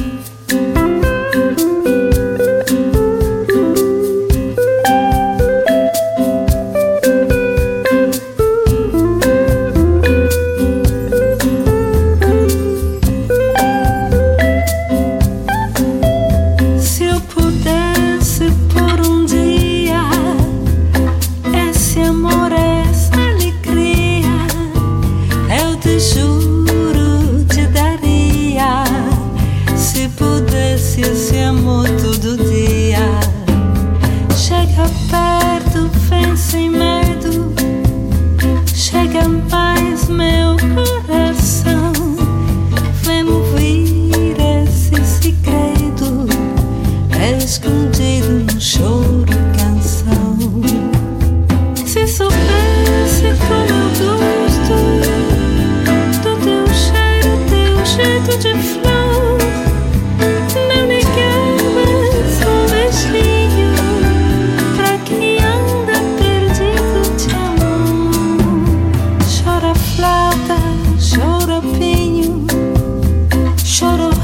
Esse amor todo dia. Chega perto, vem sem medo. Chega mais, meu coração. Vem ouvir esse segredo, escondido no choro e canção. Se soubesse como eu gosto do teu cheiro, teu jeito de flor. Chora